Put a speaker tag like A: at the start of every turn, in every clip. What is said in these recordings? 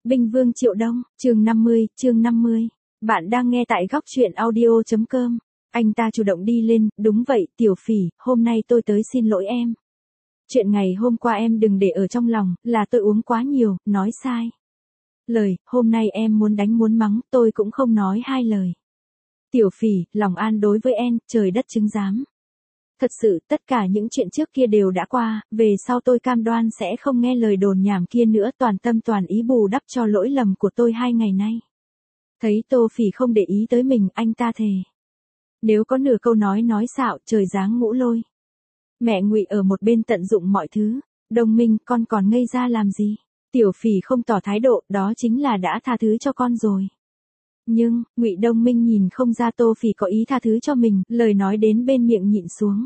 A: Binh Vương Triệu Đông, chương 50. Bạn đang nghe tại góc truyện audio.com. Anh ta chủ động đi lên, đúng vậy, Tiểu Phỉ, hôm nay tôi tới xin lỗi em. Chuyện ngày hôm qua em đừng để ở trong lòng, là tôi uống quá nhiều, nói sai. Lời, hôm nay em muốn đánh muốn mắng, tôi cũng không nói hai lời. Tiểu Phỉ, lòng an đối với em, trời đất chứng giám. Thật sự, tất cả những chuyện trước kia đều đã qua, về sau tôi cam đoan sẽ không nghe lời đồn nhảm kia nữa, toàn tâm toàn ý bù đắp cho lỗi lầm của tôi 2 ngày nay. Thấy Tô Phỉ không để ý tới mình, anh ta thề. Nếu có nửa câu nói xạo, trời giáng ngũ lôi. Mẹ Ngụy ở một bên tận dụng mọi thứ. Đông Minh, con còn ngây ra làm gì? Tiểu Phỉ không tỏ thái độ, đó chính là đã tha thứ cho con rồi. Nhưng, Ngụy Đông Minh nhìn không ra Tô Phỉ có ý tha thứ cho mình, lời nói đến bên miệng nhịn xuống.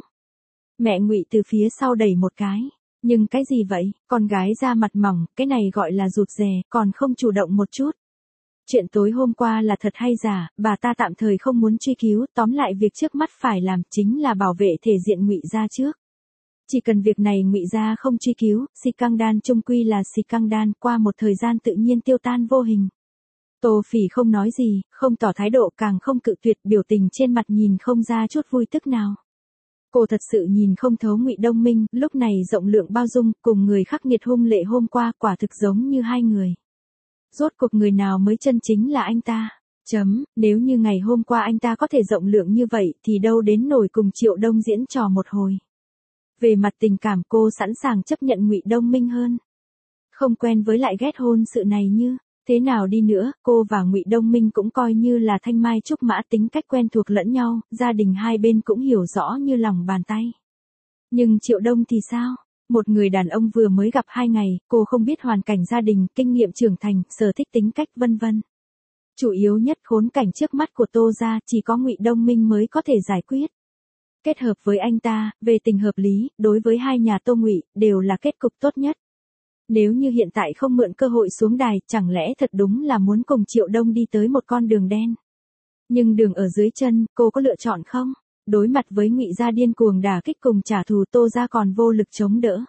A: Mẹ Ngụy từ phía sau đẩy một cái. Nhưng cái gì vậy, con gái da mặt mỏng, cái này gọi là rụt rè, còn không chủ động một chút. Chuyện tối hôm qua là thật hay giả, bà ta tạm thời không muốn truy cứu, tóm lại việc trước mắt phải làm chính là bảo vệ thể diện Ngụy gia trước. Chỉ cần việc này Ngụy gia không truy cứu, Si Căng Đan chung quy là Si Căng Đan, qua một thời gian tự nhiên tiêu tan vô hình. Tô Phỉ không nói gì, không tỏ thái độ, càng không cự tuyệt, biểu tình trên mặt nhìn không ra chút vui tức nào. Cô thật sự nhìn không thấu Ngụy Đông Minh, lúc này rộng lượng bao dung, cùng người khắc nghiệt hung lệ hôm qua quả thực giống như hai người. Rốt cuộc người nào mới chân chính là anh ta? Nếu như ngày hôm qua anh ta có thể rộng lượng như vậy thì đâu đến nổi cùng Triệu Đông diễn trò một hồi. Về mặt tình cảm cô sẵn sàng chấp nhận Ngụy Đông Minh hơn. Không quen với lại ghét hôn sự này như thế nào đi nữa, cô và Ngụy Đông Minh cũng coi như là thanh mai trúc mã, tính cách quen thuộc lẫn nhau, gia đình hai bên cũng hiểu rõ như lòng bàn tay. Nhưng Triệu Đông thì sao? Một người đàn ông vừa mới gặp 2 ngày, cô không biết hoàn cảnh gia đình, kinh nghiệm trưởng thành, sở thích tính cách vân vân. Chủ yếu nhất khốn cảnh trước mắt của Tô gia chỉ có Ngụy Đông Minh mới có thể giải quyết. Kết hợp với anh ta, về tình hợp lý, đối với hai nhà Tô Ngụy, đều là kết cục tốt nhất. Nếu như hiện tại không mượn cơ hội xuống đài, chẳng lẽ thật đúng là muốn cùng Triệu Đông đi tới một con đường đen. Nhưng đường ở dưới chân, cô có lựa chọn không? Đối mặt với Ngụy gia điên cuồng đả kích cùng trả thù, Tô gia còn vô lực chống đỡ.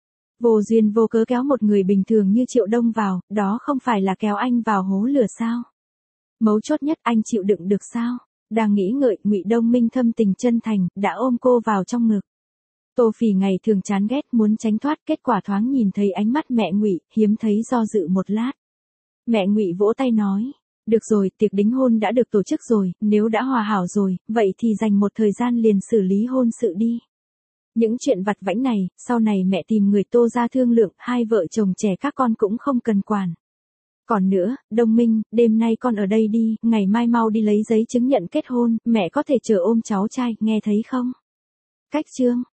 A: Vô duyên vô cớ kéo một người bình thường như Triệu Đông vào, đó không phải là kéo anh vào hố lửa sao? Mấu chốt nhất, anh chịu đựng được sao? Đang nghĩ ngợi, Ngụy Đông Minh thâm tình chân thành, đã ôm cô vào trong ngực. Tô Phỉ ngày thường chán ghét muốn tránh thoát, kết quả thoáng nhìn thấy ánh mắt mẹ Ngụy, hiếm thấy do dự một lát. Mẹ Ngụy vỗ tay nói, được rồi, tiệc đính hôn đã được tổ chức rồi, nếu đã hòa hảo rồi, vậy thì dành một thời gian liền xử lý hôn sự đi. Những chuyện vặt vãnh này, sau này mẹ tìm người Tô gia thương lượng, hai vợ chồng trẻ các con cũng không cần quản. Còn nữa, Đông Minh, đêm nay con ở đây đi, ngày mai mau đi lấy giấy chứng nhận kết hôn, mẹ có thể chờ ôm cháu trai, nghe thấy không? Cách chương